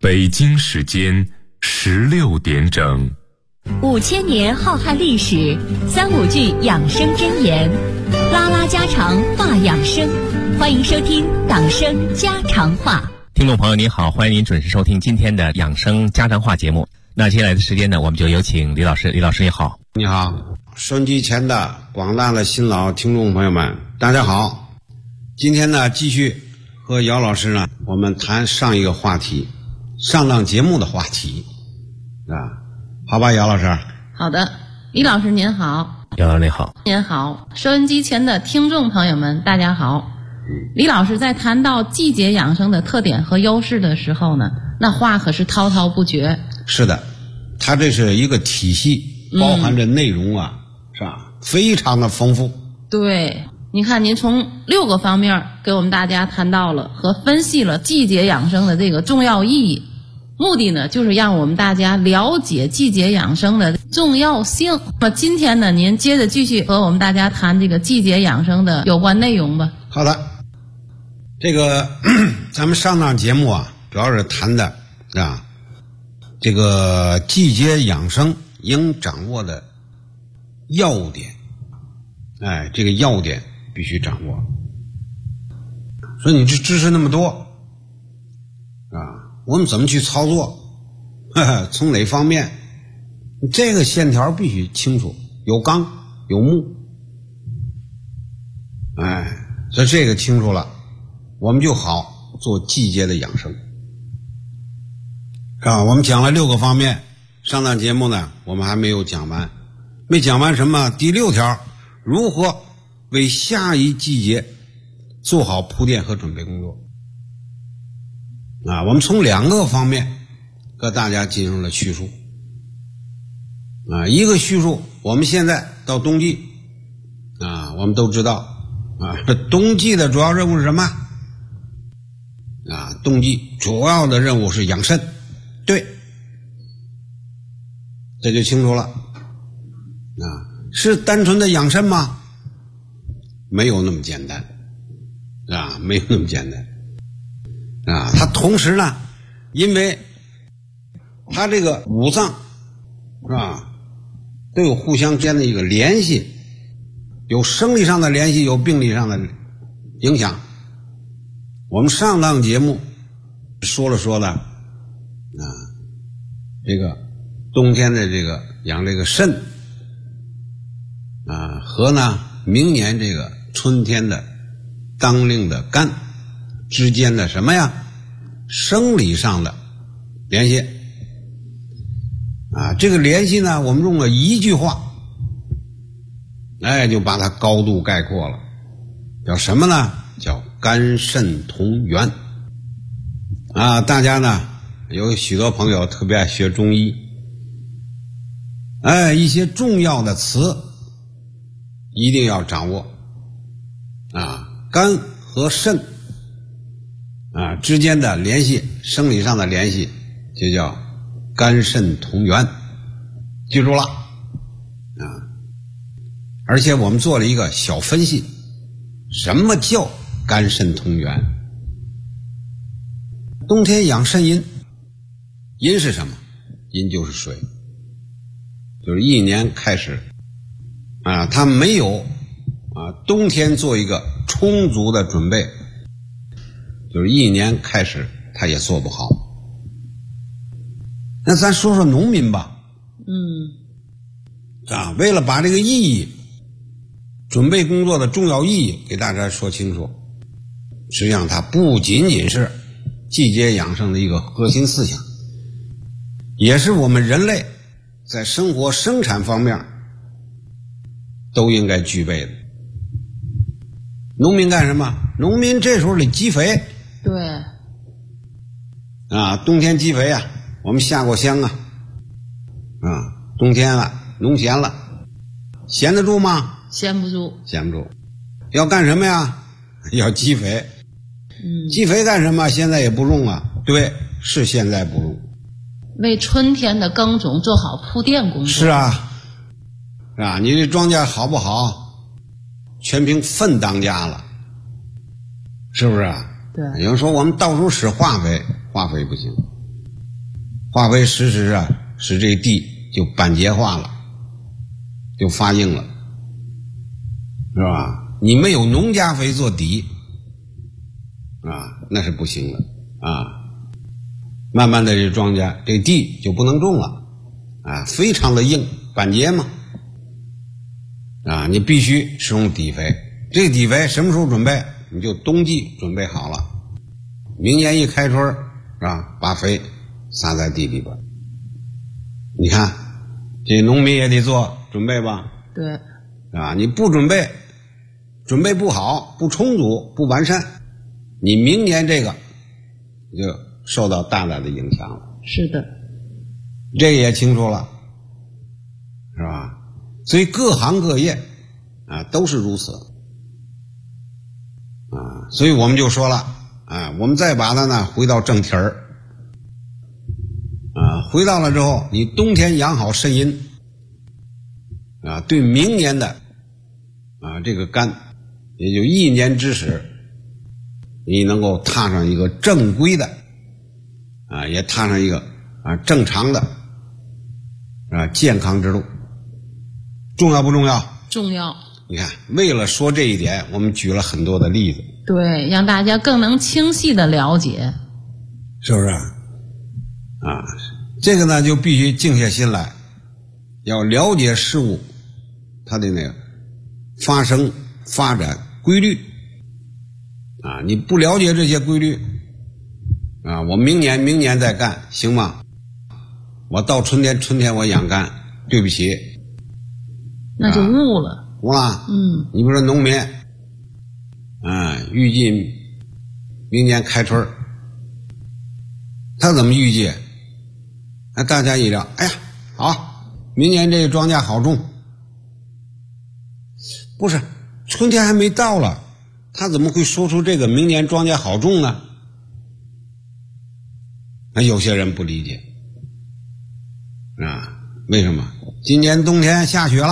北京时间16点整。 5000年浩瀚历史，35句养生箴言，拉拉家常话养生，欢迎收听党生家常话。 听众朋友您好，欢迎您准时收听今天的养生家常话节目。那接下来的时间呢，我们就有请李老师。李老师你好。 你好，收音机前的广大的新老听众朋友们，大家好。今天呢，继续和姚老师呢，我们谈上一个话题，上档节目的话题啊，好吧，姚老师。 好的，李老师您好。 姚老师您好。 您好，收音机前的听众朋友们，大家好。李老师在谈到季节养生的特点和优势的时候呢，那话可是滔滔不绝。 是的，它这是一个体系，包含着内容啊，是吧？非常的丰富。 对，你看您从6个方面给我们大家谈到了和分析了季节养生的这个重要意义，目的呢就是让我们大家了解季节养生的重要性。那么今天呢，您接着继续和我们大家谈这个季节养生的有关内容吧。 好的，这个咱们上档节目啊，主要是谈的啊，这个季节养生应掌握的要点，哎，这个要点必须掌握。说你这知识那么多啊，我们怎么去操作？从哪方面？这个线条必须清楚，有纲有目。哎，所以这个清楚了，我们就好做季节的养生。啊，我们讲了6个方面，上档节目呢，我们还没有讲完。没讲完什么？第6条，如何为下一季节做好铺垫和准备工作。啊，我们从2个方面和大家进行了叙述。啊，一个叙述，我们现在到冬季，啊，我们都知道，啊，冬季的主要任务是什么？啊，冬季主要的任务是养肾。对，这就清楚了。啊，是单纯的养肾吗？没有那么简单。啊，没有那么简单。啊，它同时呢，因为它这个5脏是吧，都有互相间的一个联系，有生理上的联系，有病理上的影响。我们上档节目说了啊，这个冬天的这个养这个肾啊，和呢明年这个春天的当令的肝之间的什么呀？生理上的联系啊，这个联系呢，我们用了一句话，哎，就把它高度概括了，叫什么呢？叫肝肾同源。啊，大家呢有许多朋友特别爱学中医，哎，一些重要的词一定要掌握啊，肝和肾啊之间的联系，生理上的联系就叫肝肾同源，记住了啊！而且我们做了一个小分析，什么叫肝肾同源？冬天养肾阴，阴是什么？阴就是水，就是一年开始啊，它没有啊冬天做一个充足的准备，就是一年开始它也做不好。那咱说说农民吧。啊，为了把这个意义，准备工作的重要意义给大家说清楚，实际上它不仅仅是季节养生的一个核心思想，也是我们人类在生活生产方面都应该具备的。农民干什么？农民这时候得积肥。 对。 啊，冬天积肥啊，我们下过乡啊，啊，冬天了，农闲了，闲得住吗？ 闲不住。 闲不住。要干什么呀？要积肥。积肥干什么？现在也不用啊。对，是现在不用。 为春天的耕种做好铺垫工作。 是啊，是吧？你这庄稼好不好，全凭粪当家了，是不是啊？ 对。 有人说我们到处使化肥，化肥不行化肥实施啊，使这地就板结化了，就发硬了，是吧？你没有农家肥做底啊，那是不行的啊。慢慢的这庄稼这地就不能种了啊，非常的硬，板结嘛啊，你必须使用底肥。这底肥什么时候准备？你就冬季准备好了，明年一开春是吧，把肥撒在地里边。你看这农民也得做准备吧， 对啊，你不准备，准备不好，不充足，不完善，你明年这个就受到大大的影响了。 是的， 这也清楚了，是吧？所以各行各业啊都是如此啊，所以我们就说了啊，我们再把它呢回到正题儿啊，回到了之后，你冬天养好肾阴啊，对明年的啊这个干，也就一年之始，你能够踏上一个正规的啊，也踏上一个啊正常的啊健康之路。重要不重要？ 重要。 你看，为了说这一点，我们举了很多的例子， 对，让大家更能清晰的了解， 是不是啊？这个呢就必须静下心来，要了解事物它的那个发生发展规律啊，你不了解这些规律啊，我明年再干行吗？我到春天我养干，对不起， 那就误了。 误了。 嗯， 你比如说农民啊，预计明年开春，他怎么预计？那大家一聊，哎呀，好，明年这个庄稼好种。不是，春天还没到了，他怎么会说出这个明年庄稼好种呢？那有些人不理解啊，为什么？今年冬天下雪了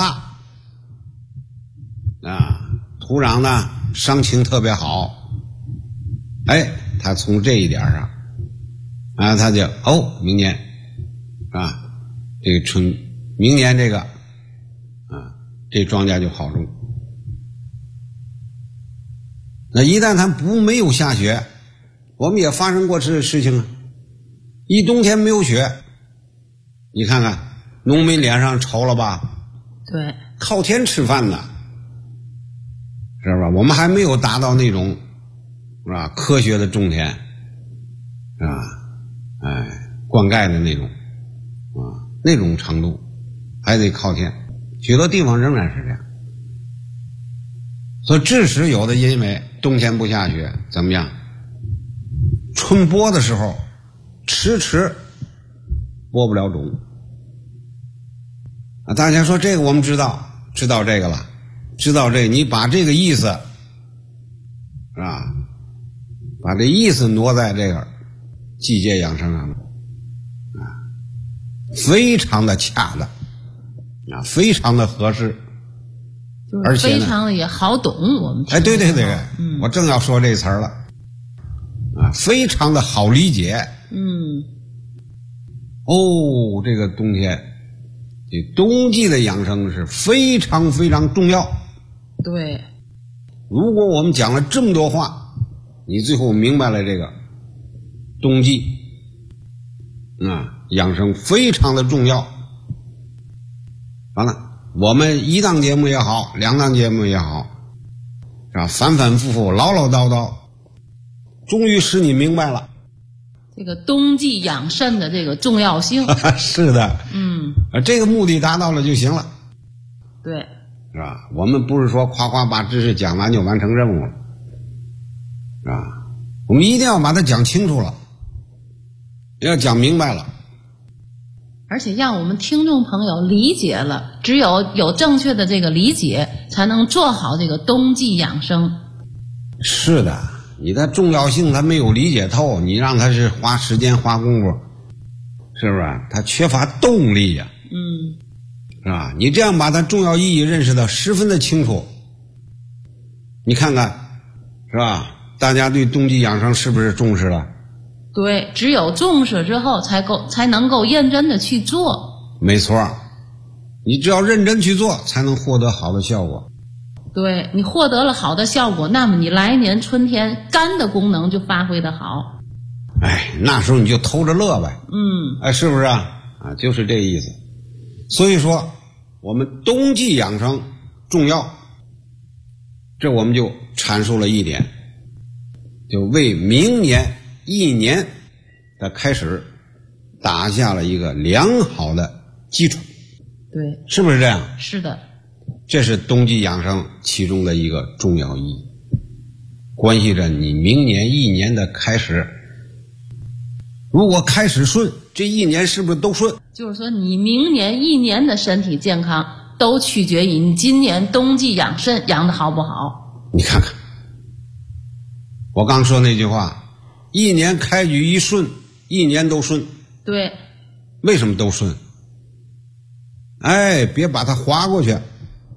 啊，土壤呢伤情特别好，哎，他从这一点上啊，他就明年啊，这个明年这个啊，这庄稼就好种。那一旦它没有下雪，我们也发生过这事情啊，一冬天没有雪，你看看农民脸上愁了吧？ 对， 靠天吃饭呢，是吧？我们还没有达到那种是吧科学的种田，是吧？灌溉的那种那种程度，还得靠天，许多地方仍然是这样。所以致使有的因为冬天不下雪，怎么样？春播的时候迟播不了种啊！大家说这个我们知道这个了，知道这个，你把这个意思啊，把这意思挪在这个季节养生上啊，非常的恰当啊，非常的合适。 就是非常的也好懂，我们对，我正要说这词儿了啊，非常的好理解。这个冬天，这冬季的养生是非常非常重要。 对， 如果我们讲了这么多话，你最后明白了这个冬季养生非常的重要。完了。我们一档节目也好，两档节目也好，是吧？反反复复，唠唠叨叨，终于使你明白了这个冬季养肾的这个重要性。 是的，这个目的达到了就行了。 对， 是吧？我们不是说夸夸把知识讲完就完成任务了，是吧？我们一定要把它讲清楚了，要讲明白了。 而且让我们听众朋友理解了，只有正确的这个理解，才能做好这个冬季养生。 是的，你的重要性他没有理解透，你让他是花时间花功夫，是不是？他缺乏动力呀，是吧？你这样把它重要意义认识的十分的清楚，你看看，是吧？大家对冬季养生是不是重视了？ 对，只有重视之后才能够认真的去做。 没错，你只要认真去做，才能获得好的效果。 对，你获得了好的效果，那么你来年春天肝的功能就发挥的好。 哎，那时候你就偷着乐呗。哎，是不是啊？啊，就是这意思。所以说，我们冬季养生重要，这我们就阐述了一点，就为明年一年的开始打下了一个良好的基础。 对， 是不是这样？ 是的， 这是冬季养生其中的一个重要意义，关系着你明年一年的开始。如果开始顺，这一年是不是都顺？ 就是说你明年一年的身体健康都取决于你今年冬季养肾养的好不好。 你看看我刚说那句话，一年开局一顺，一年都顺。 对， 为什么都顺？哎，别把它划过去。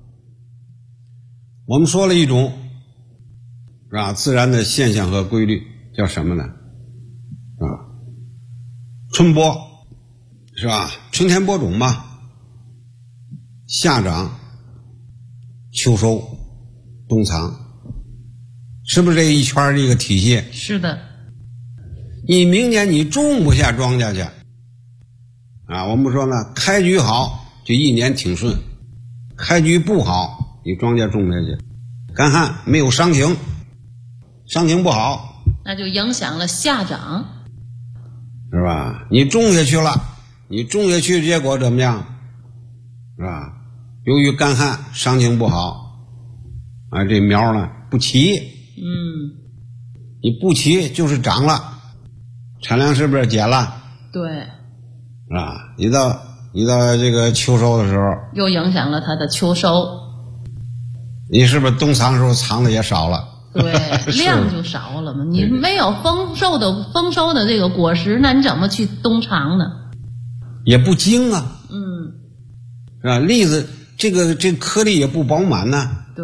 我们说了一种是吧自然的现象和规律，叫什么呢？啊，春播是吧？春天播种嘛，夏长，秋收，冬藏，是不是这一圈这个体系？ 是的。 你明年你种不下庄稼去啊，我们说呢，开局好就一年挺顺，开局不好你庄稼种不下去，干旱没有伤情，伤情不好， 那就影响了夏长， 是吧？你种下去了，你种下去结果怎么样？是吧？由于干旱伤情不好啊，这苗呢不齐，你不齐就是长了，产量是不是减了？ 对， 是吧？你到这个秋收的时候， 又影响了它的秋收， 你是不是冬藏的时候藏的也少了？ 对，量就少了嘛。你没有丰收的这个果实，那你怎么去冬藏呢？ 也不精啊，是吧？栗子这个颗粒也不饱满呢。 对，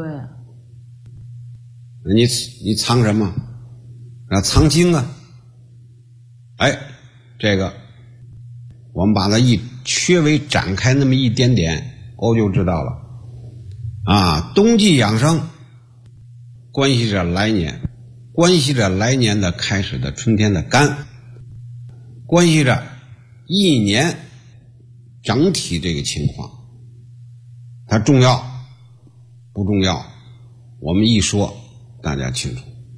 你藏什么？啊，藏精啊。哎，这个我们把它稍微展开那么一点点，我就知道了。啊，冬季养生关系着来年，关系着来年的开始的春天的肝，关系着一年整体这个情况。它重要不重要？我们一说大家清楚。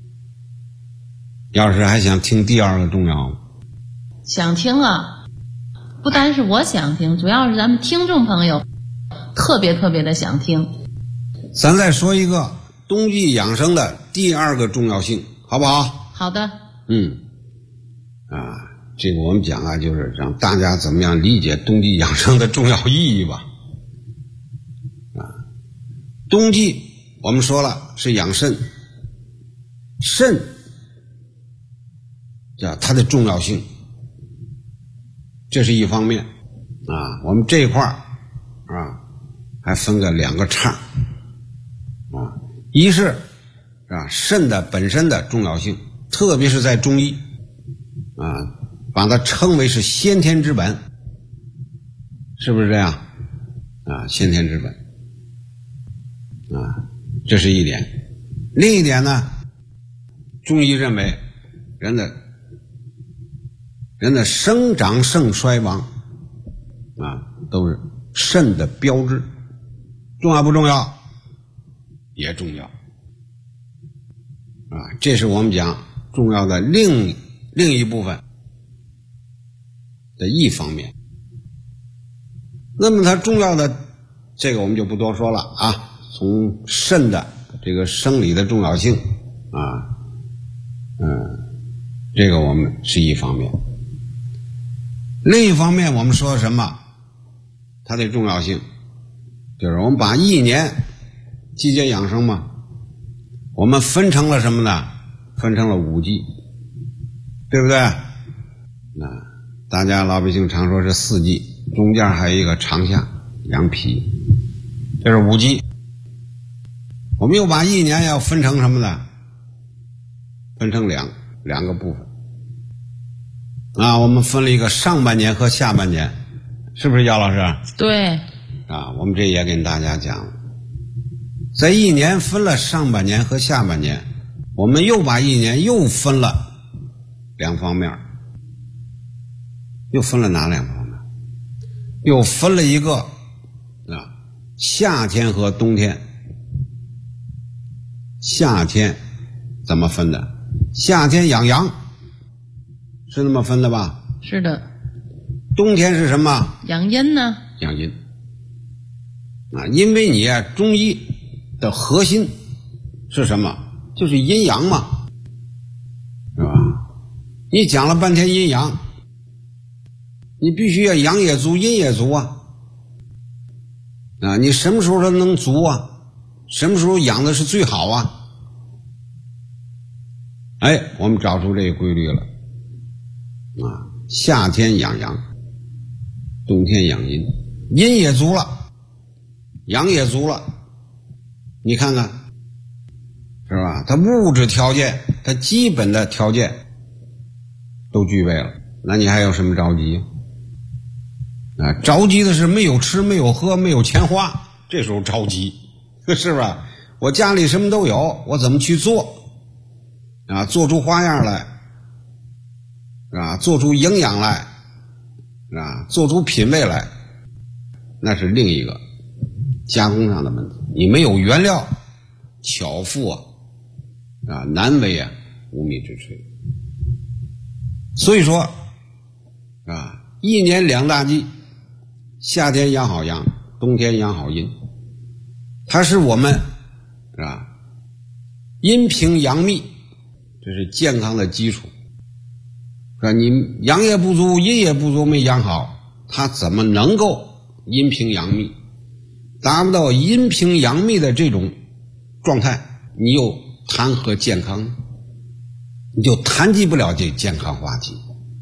要是还想听第二个重要吗？ 想听啊，不单是我想听，主要是咱们听众朋友特别的想听。 咱再说一个冬季养生的第二个重要性，好不好？ 好的。 这个我们讲啊，就是让大家怎么样理解冬季养生的重要意义吧。冬季我们说了是养肾，肾它的重要性，这是一方面啊。我们这一块还分个两个叉啊，一是肾的本身的重要性，特别是在中医把它称为是先天之本，是不是这样先天之本这是一点。另一点呢，中医认为人的生长盛衰亡都是肾的标志，重要不重要？也重要这是我们讲重要的另一部分的一方面。那么它重要的这个我们就不多说了从肾的这个生理的重要性这个我们是一方面。另一方面我们说什么？它的重要性就是我们把一年季节养生嘛，我们分成了什么呢？分成了5季，对不对？大家老百姓常说是4季，中间还有一个长夏养脾，这是5季。我们又把一年要分成什么呢？分成两个部分。 啊，我们分了一个上半年和下半年，是不是姚老师？ 对。 啊，我们这也跟大家讲了，在一年分了上半年和下半年，我们又把一年又分了两方面，又分了哪两方面？又分了一个啊，夏天和冬天。夏天怎么分的？夏天养阳，是那么分的吧？ 是的。 冬天是什么？ 养阴呢？ 养阴。啊，因为你中医的核心是什么？就是阴阳嘛，是吧？你讲了半天阴阳，你必须要阳也足，阴也足啊！啊，你什么时候它能足啊？什么时候养的是最好啊？哎，我们找出这个规律了。啊，夏天养阳，冬天养阴，阴也足了，阳也足了，你看看，是吧？它物质条件，它基本的条件都具备了，那你还有什么着急？啊，着急的是没有吃，没有喝，没有钱花，这时候着急，是吧？我家里什么都有，我怎么去做？啊，做出花样来，啊，做出营养来，啊，做出品味来，那是另一个加工上的问题。你没有原料，巧妇啊，难为啊，无米之炊。所以说啊，一年两大季，夏天养好阳，冬天养好阴，它是我们啊阴平阳密，这是健康的基础。是吧？你阳也不足，阴也不足，没养好，它怎么能够阴平阳密？达不到阴平阳密的这种状态，你又谈何健康？你就谈及不了这健康话题。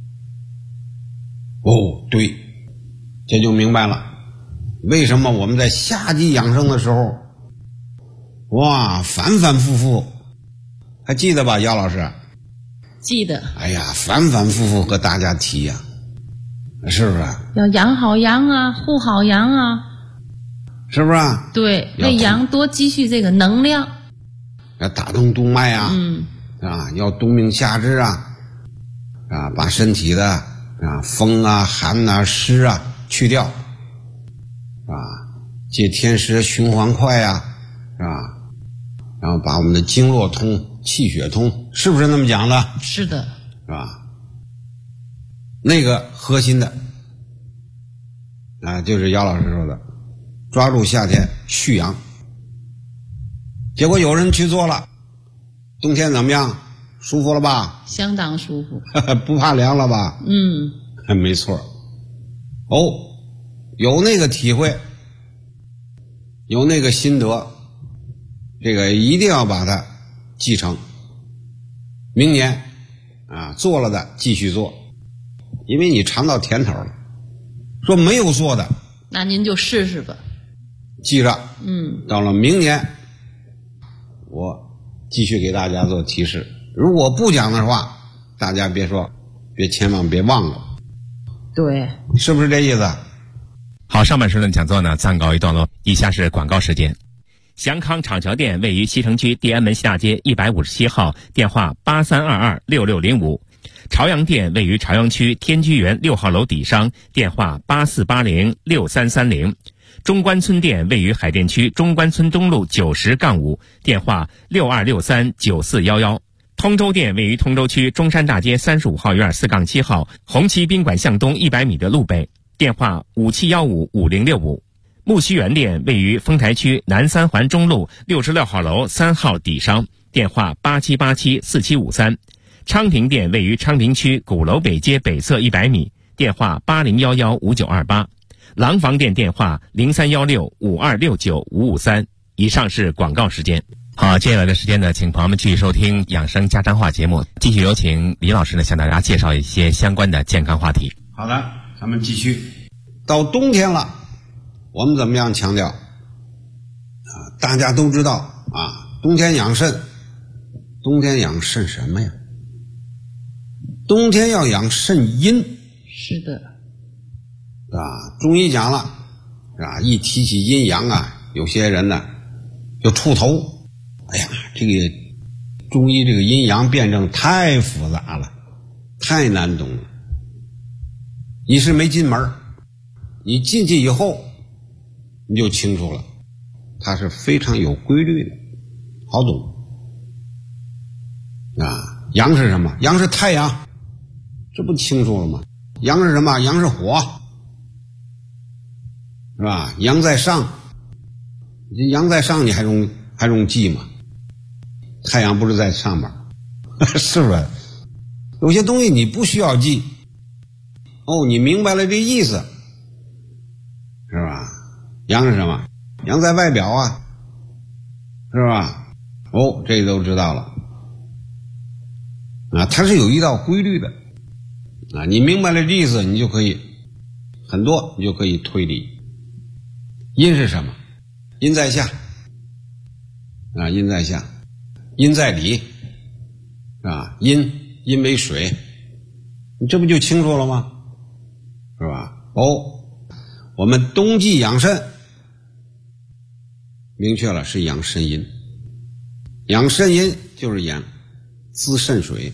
哦，对，这就明白了，为什么我们在夏季养生的时候，哇，反反复复，还记得吧，姚老师？ 记得。 哎呀，反反复复和大家提呀，是不是？ 要养好阳啊，护好阳啊， 是不是？ 对，为阳多积蓄这个能量， 要打通督脉啊，啊，要冬命夏至啊，啊，把身体的啊风啊、寒啊、湿啊去掉，啊，借天时循环快啊，是吧？然后把我们的经络通、气血通，是不是那么讲的？ 是的， 是吧？那个核心的啊，就是姚老师说的，抓住夏天蓄阳。结果有人去做了，冬天怎么样？舒服了吧？ 相当舒服。 不怕凉了吧？没错。哦，有那个体会，有那个心得，这个一定要把它继承。明年啊，做了的继续做，因为你尝到甜头了。说没有做的， 那您就试试吧。 记着，到了明年，我继续给大家做提示。如果不讲的话，大家千万别忘了。 对， 是不是这意思？ 好，上半时段讲座呢暂告一段落，以下是广告时间。祥康厂桥店位于西城区地安门西大街157号，电话83226605。朝阳店位于朝阳区天居园6号楼底商，电话84806330。中关村店位于海淀区中关村东路90-5，电话62639411。通州店位于通州区中山大街35号院4-7号，红旗宾馆向东100米的路北，电话57155065。木樨园店位于丰台区南三环中路66号楼3号底商，电话87874753。昌平店位于昌平区鼓楼北街北侧100米，电话80115928。廊坊店电话031652695553。以上是广告时间。好，接下来的时间呢，请朋友们继续收听养生家常话节目，继续有请李老师呢向大家介绍一些相关的健康话题。 好的，咱们继续。到冬天了，我们怎么样强调？大家都知道冬天养肾。冬天养肾什么呀？ 冬天要养肾阴。 是的， 啊，中医讲了，啊，一提起阴阳啊，有些人呢就触头。哎呀，这个中医这个阴阳辩证太复杂了，太难懂了。你是没进门，你进去以后你就清楚了，它是非常有规律的，好懂。啊，阳是什么？阳是太阳，这不清楚了吗？阳是什么？阳是火，是吧？阳在上，阳在上你还容易记吗？太阳不是在上面是不是？有些东西你不需要记，哦，你明白了这意思，是吧？阳是什么？阳在外表啊，是吧？哦，这都知道了啊，它是有一道规律的啊，你明白了这意思，你就可以很多，你就可以推理。阴是什么？阴在下啊，阴在下，阴在里啊，阴为水，你这不就清楚了吗？是吧？哦，我们冬季养肾，明确了是养肾阴，养肾阴就是养滋肾水。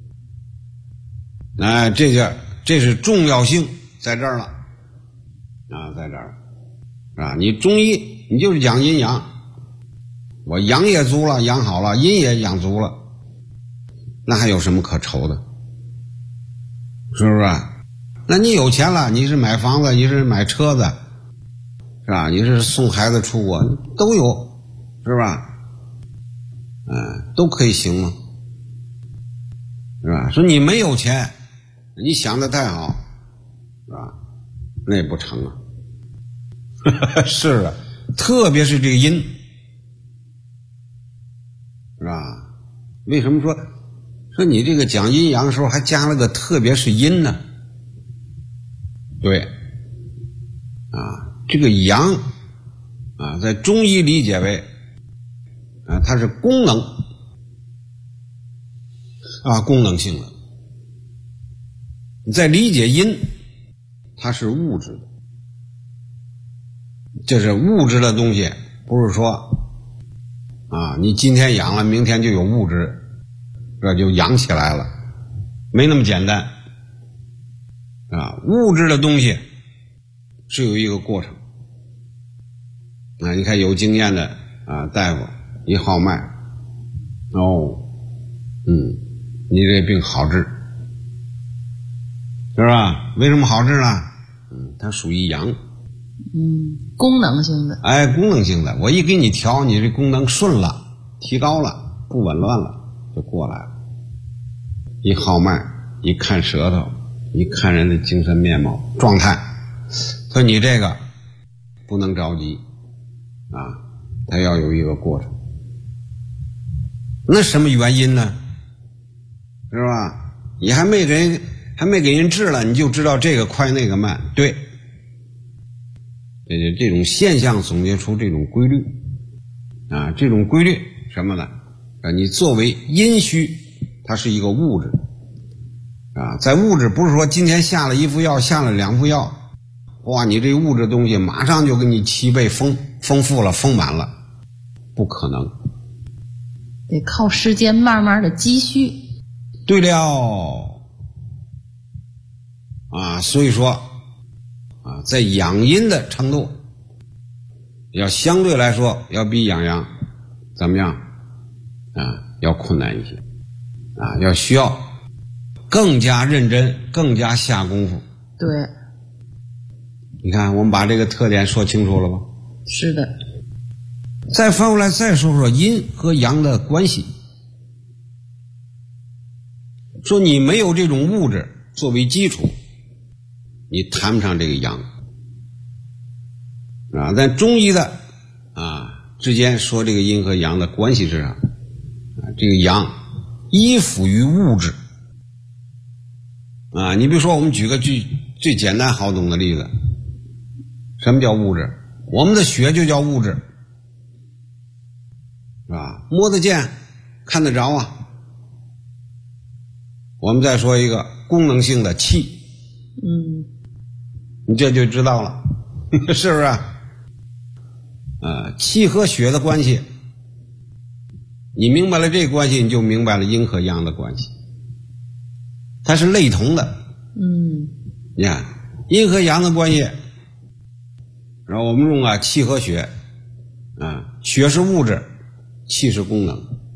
这是重要性在这儿了啊，在这儿啊，你中医你就是讲阴阳，我阳也足了，养好了，阴也养足了，那还有什么可愁的？是不是？那你有钱了，你是买房子，你是买车子，是吧？你是送孩子出国，都有，是吧？都可以行吗？是吧？说你没有钱，你想的太好，是吧？那也不成啊。是啊，特别是这个阴，是吧？为什么说你这个讲阴阳的时候还加了个特别是阴呢？对，啊，这个阳啊，在中医理解为啊，它是功能啊，功能性的。你在理解阴，它是物质的，这是物质的东西，不是说啊，你今天养了，明天就有物质，这就养起来了，没那么简单啊。物质的东西是有一个过程啊。你看有经验的啊大夫一号脉，哦，你这病好治，是吧？为什么好治呢？它属于阳， 功能性的。 哎，功能性的，我一给你调，你这功能顺了，提高了，不紊乱了，就过来了。一号脉，一看舌头，一看人的精神面貌状态，说你这个不能着急啊，它要有一个过程。那什么原因呢？是吧？你还没给人治了，你就知道这个快那个慢，对。这种现象总结出这种规律啊，这种规律什么呢？你作为阴虚，它是一个物质啊，在物质不是说今天下了一副药，下了2副药，哇，你这物质东西马上就给你7倍丰富了，丰满了，不可能， 得靠时间慢慢的积蓄。 对了啊，所以说啊，在养阴的程度要相对来说要比养阳怎么样啊，要困难一些啊，要需要更加认真，更加下功夫。 对， 你看我们把这个特点说清楚了吧？ 是的。 再翻过来再说说阴和阳的关系，说你没有这种物质作为基础，你谈不上这个阳啊。在中医的啊之间说这个阴和阳的关系是啥啊？这个阳依附于物质啊。你比如说我们举个最简单好懂的例子，什么叫物质？我们的血就叫物质，是吧？摸得见看得着啊， 我们再说一个功能性的气，你这就知道了，是不是？气和血的关系，你明白了这个关系，你就明白了阴和阳的关系，它是类同的。你看阴和阳的关系，然后我们用气和血，血是物质，气是功能，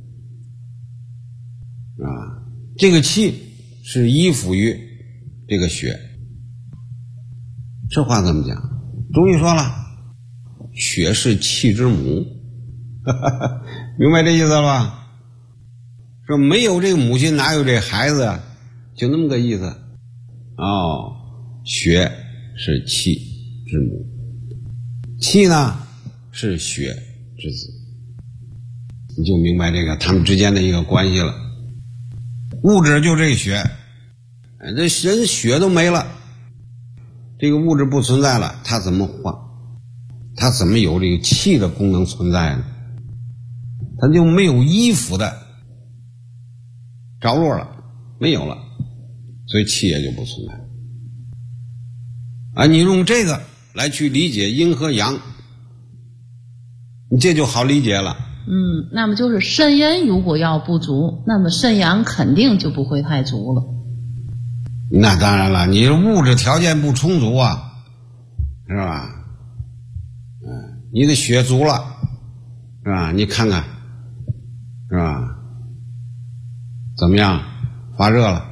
这个气是依附于这个血。这话怎么讲？中医说了，血是气之母，明白这意思了吧？说没有这个母亲哪有这孩子啊？就那么个意思。血是气之母，气呢是血之子，你就明白这个他们之间的一个关系了。物质就这血，这人血都没了，这个物质不存在了，它怎么换？它怎么有这个气的功能存在呢？它就没有依附的着落了，没有了，所以气也就不存在。你用这个来去理解阴和阳，你这就好理解了。 那么就是肾阴如果要不足，那么肾阳肯定就不会太足了。 那当然了，你物质条件不充足是吧？你的血足了，是吧？你看看，是吧？怎么样？发热了，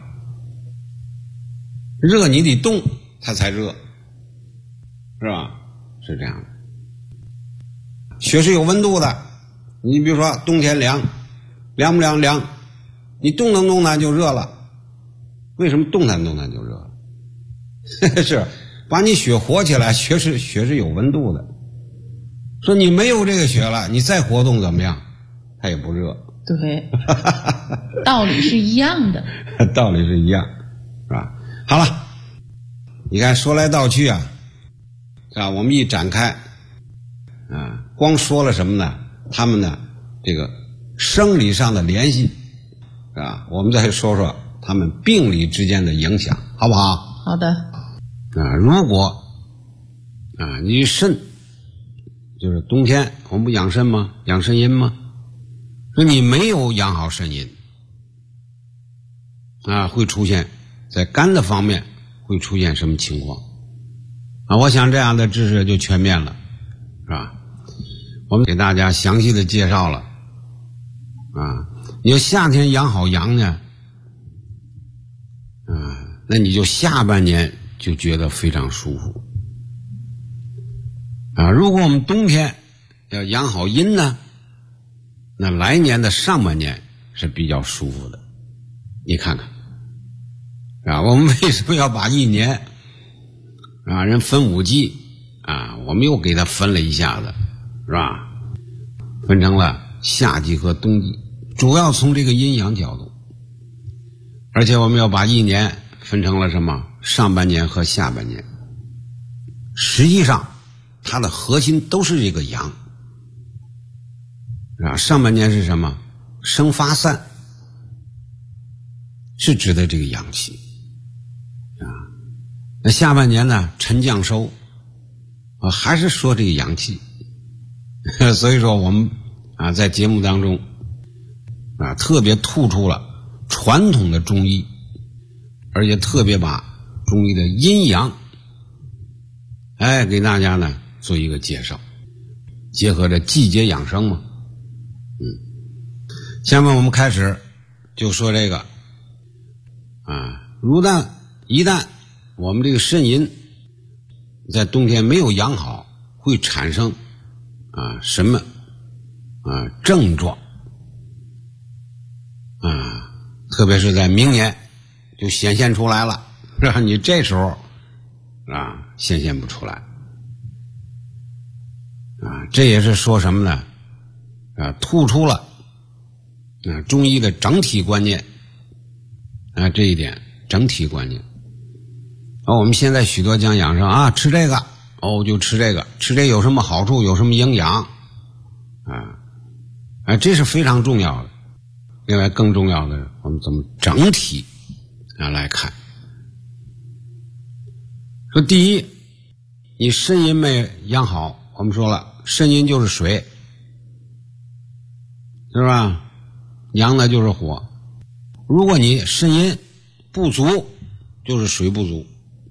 热你得动，它才热，是吧？是这样的。血是有温度的，你比如说冬天凉不凉？凉，你动弹动弹就热了。为什么动弹动弹就热了？是把你血活起来，血是有温度的。说你没有这个血了，你再活动怎么样？它也不热。 对，道理是一样的。 道理是一样，是吧？好了，你看说来道去是吧？我们一展开光说了什么呢？他们呢这个生理上的联系，是吧？我们再说说他们病理之间的影响，好不好？ 好的。 如果你肾就是冬天我们不养肾吗？养肾阴吗？说你没有养好肾阴会出现在肝的方面会出现什么情况我想这样的知识就全面了，是吧？我们给大家详细的介绍了你要夏天养好阳呢那你就下半年就觉得非常舒服如果我们冬天要养好阴呢，那来年的上半年是比较舒服的。你看看我们为什么要把一年人分5季我们又给它分了一下子，是吧？分成了夏季和冬季，主要从这个阴阳角度。而且我们要把一年分成了什么？上半年和下半年。实际上它的核心都是这个阳上半年是什么？生发散，是指的这个阳气那下半年呢？沉降收还是说这个阳气所以说我们在节目当中特别突出了传统的中医，而且特别把中医的阴阳给大家呢做一个介绍，结合着季节养生嘛。下面我们开始就说这个一旦我们这个肾阴在冬天没有养好，会产生什么症状特别是在明年就显现出来了，是吧？你这时候显现不出来这也是说什么呢？突出了中医的整体观念这一点整体观念我们现在许多讲养生吃这个就吃这个，吃这有什么好处，有什么营养这是非常重要的。另外更重要的是我们怎么整体来看。说第一，你肾阴没养好，我们说了，肾阴就是水，是吧？阳的就是火。如果你肾阴不足，就是水不足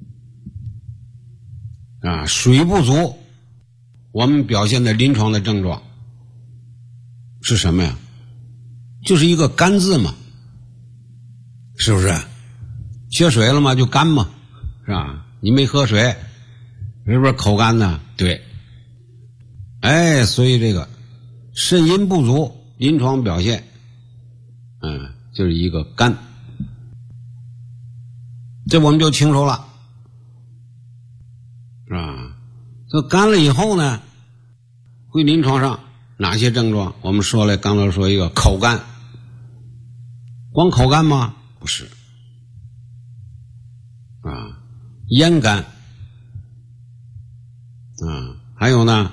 啊，水不足，我们表现的临床的症状是什么呀？就是一个干字嘛，是不是？缺水了嘛，就干嘛，是吧？你没喝水，是不是口干呢？对。所以这个肾阴不足，临床表现，就是一个干，这我们就清楚了，是吧？这干了以后呢，会临床上哪些症状？我们说了，刚才说一个口干，光口干吗？不是，咽干，还有呢，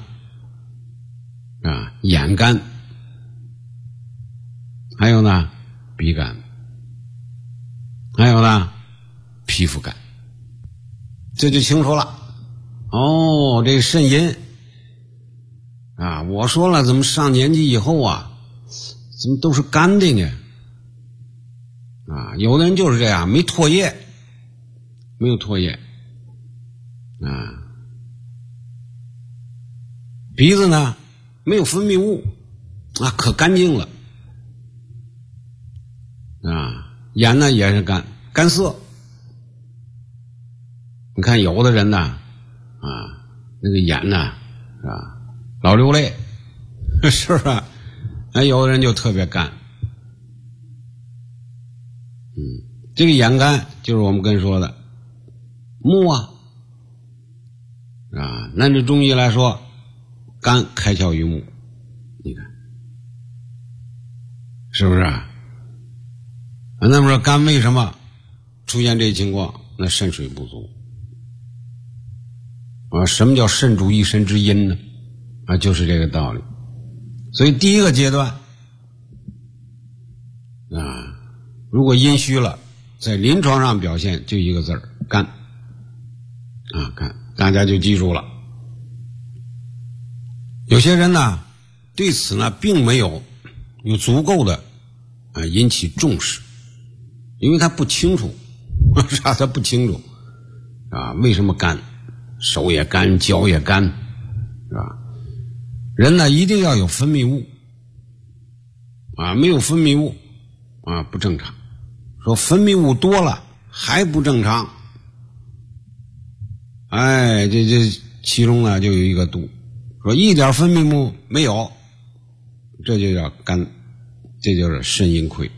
眼干，还有呢，鼻干，还有呢，皮肤干，这就清楚了。哦，这肾阴我说了，怎么上年纪以后怎么都是干的呢？有的人就是这样，没唾液，没有唾液，鼻子呢没有分泌物，可干净了，眼呢也是干涩。你看有的人呢，那个眼呢，是吧，老流泪，是不是？有的人就特别干。这个眼干就是我们跟说的目那这中医来说，肝开窍于目，你看是不是？那么说肝为什么出现这情况？那肾水不足什么叫肾主一身之阴呢？就是这个道理。所以第一个阶段如果阴虚了，在临床上表现就一个字儿，干干，大家就记住了。有些人呢对此呢并没有足够的引起重视，因为他不清楚他不清楚为什么干，手也干，脚也干，是吧？人呢一定要有分泌物没有分泌物不正常。说分泌物多了还不正常，这其中呢就有一个度。说一点分泌物没有，这就叫干，这就是肾阴亏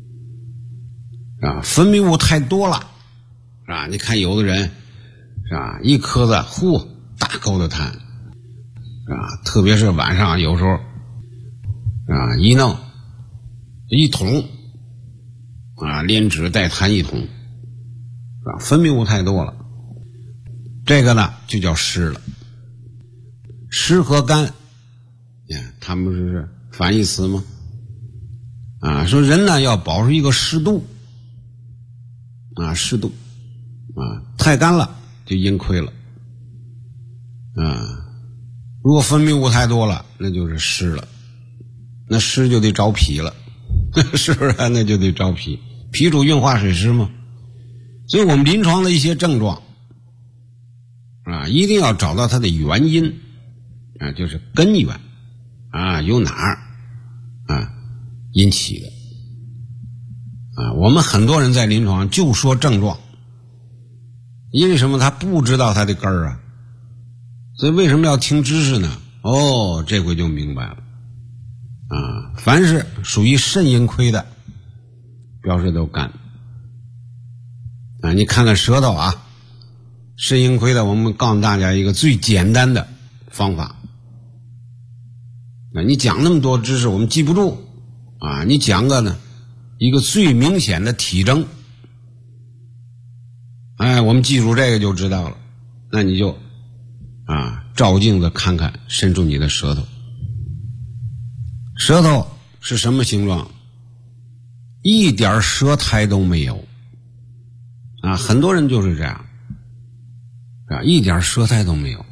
分泌物太多了你看有的人是吧，一颗子大口的痰特别是晚上有时候一弄一桶连纸带痰一桶分泌物太多了，这个呢就叫湿了。湿和干他们是反义词吗？说人呢要保持一个适度适度太干了就阴亏了如果分泌物太多了，那就是湿了，那湿就得着脾了是不是？那就得着脾，脾主运化水湿嘛。所以我们临床的一些症状一定要找到它的原因就是根源由哪儿引起的我们很多人在临床就说症状，因为什么？他不知道他的根儿所以为什么要听知识呢？这回就明白了凡是属于肾阴亏的表示都干你看看舌头肾阴亏的，我们告诉大家一个最简单的方法你讲那么多知识我们记不住你讲个呢一个最明显的体征我们记住这个就知道了。那你就照镜子看看，伸出你的舌头，舌头是什么形状？一点舌苔都没有啊，很多人就是这样啊，一点舌苔都没有。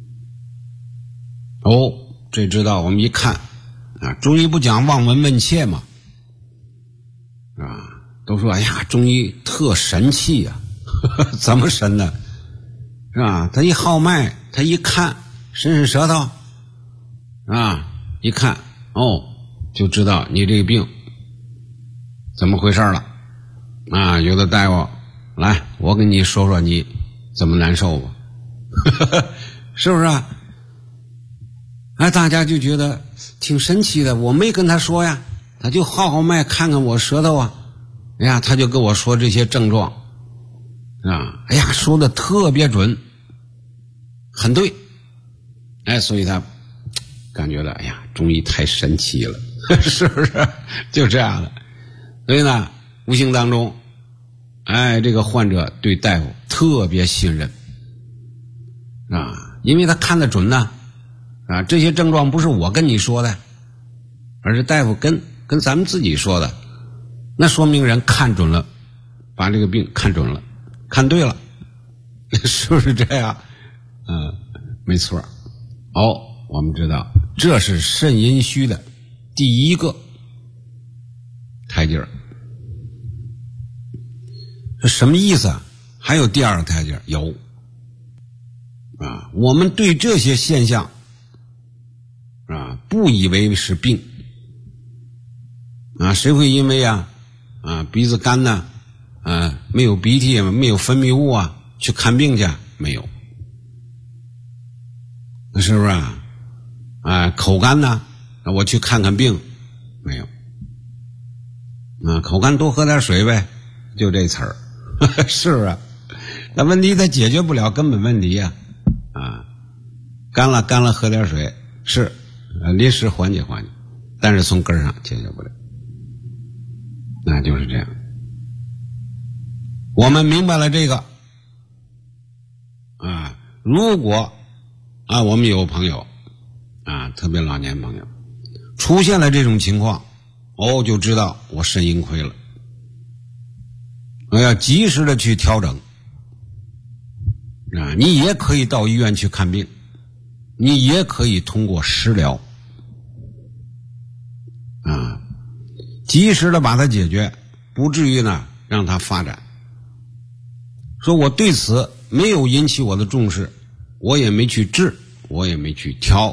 哦，这知道我们一看啊，中医不讲望闻问切嘛，啊，都说哎呀，中医特神气呀，怎么神呢？是吧？他一号脉，他一看，伸伸舌头，啊，一看，哦，就知道你这个病怎么回事了。啊，有的大夫，来，我跟你说说你怎么难受吧，是不是啊？哎，大家就觉得挺神奇的，我没跟他说呀，他就号脉看看我舌头啊，哎呀，他就跟我说这些症状。啊，哎呀，说的特别准，很对，哎，所以他感觉到，哎呀，中医太神奇了，是不是？就这样的，所以呢，无形当中，哎，这个患者对大夫特别信任，啊，因为他看得准呢，啊，这些症状不是我跟你说的，而是大夫跟咱们自己说的，那说明人看准了，把这个病看准了。看对了，是不是这样？没错。我们知道这是肾阴虚的第一个台阶儿。这什么意思啊？还有第二个台阶儿？有啊，我们对这些现象啊不以为是病啊，谁会因为鼻子干呢？没有鼻涕，没有分泌物啊，去看病去？没有，是不是啊？口干呢，我去看看病？没有。口干多喝点水呗，就这词儿，是不是？那问题它解决不了根本问题呀，干了喝点水是临时缓解缓解，但是从根上解决不了，那就是这样。我们明白了这个如果我们有朋友特别老年朋友出现了这种情况，就知道我肾阴亏了，我要及时的去调整你也可以到医院去看病，你也可以通过食疗及时的把它解决，不至于呢让它发展。说我对此没有引起我的重视，我也没去治，我也没去调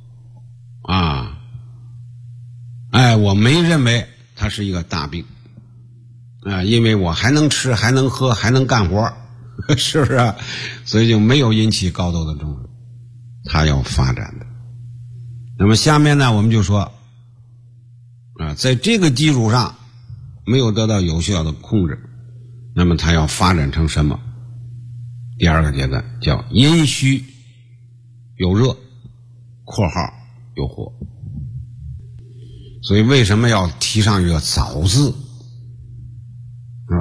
我没认为它是一个大病因为我还能吃还能喝还能干活，是不是所以就没有引起高度的重视，它要发展的。那么下面呢我们就说在这个基础上没有得到有效的控制，那么它要发展成什么？第二个阶段叫阴虚有热（括号有火）。所以为什么要提倡一个早字，是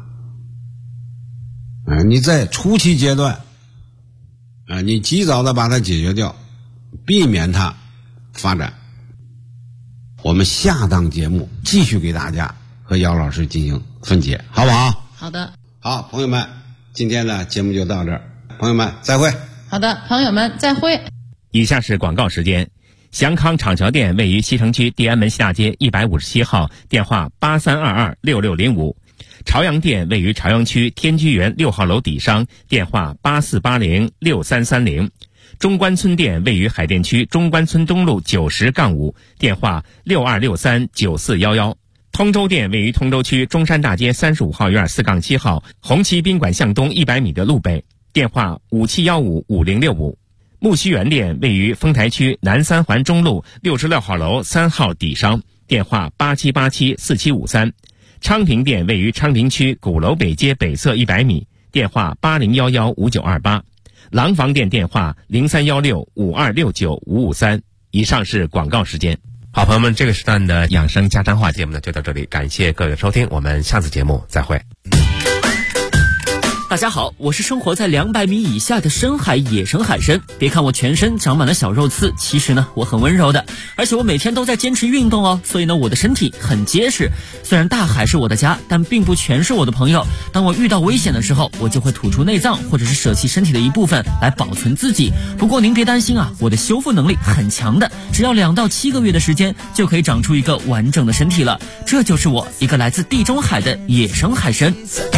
吧？你在初期阶段你及早的把它解决掉，避免它发展。我们下档节目继续给大家和姚老师进行分解，好不好？ 好的。 好，朋友们，今天的节目就到这儿，朋友们再会。 好的，朋友们再会。 以下是广告时间。祥康厂桥店位于西城区地安门西大街157号，电话83226605。朝阳店位于朝阳区天居园6号楼底商，电话84806330。中关村店位于海淀区中关村东路90-5，电话62639411。通州店位于通州区中山大街35号院4-7号，红旗宾馆向东100米的路北，电话57155065。木樨园店位于丰台区南三环中路66号楼3号底商，电话87874753。昌平店位于昌平区鼓楼北街北侧100米，电话80115928。廊坊店电话031652695553。以上是广告时间。好，朋友们，这个时段的养生家常话节目呢就到这里，感谢各位的收听，我们下次节目再会。 大家好，我是生活在200米以下的深海野生海参。别看我全身长满了小肉刺，其实呢我很温柔的，而且我每天都在坚持运动哦，所以呢我的身体很结实。虽然大海是我的家，但并不全是我的朋友。当我遇到危险的时候，我就会吐出内脏，或者是舍弃身体的一部分来保存自己。不过您别担心啊，我的修复能力很强的，只要2到7个月的时间就可以长出一个完整的身体了。这就是我，一个来自地中海的野生海参。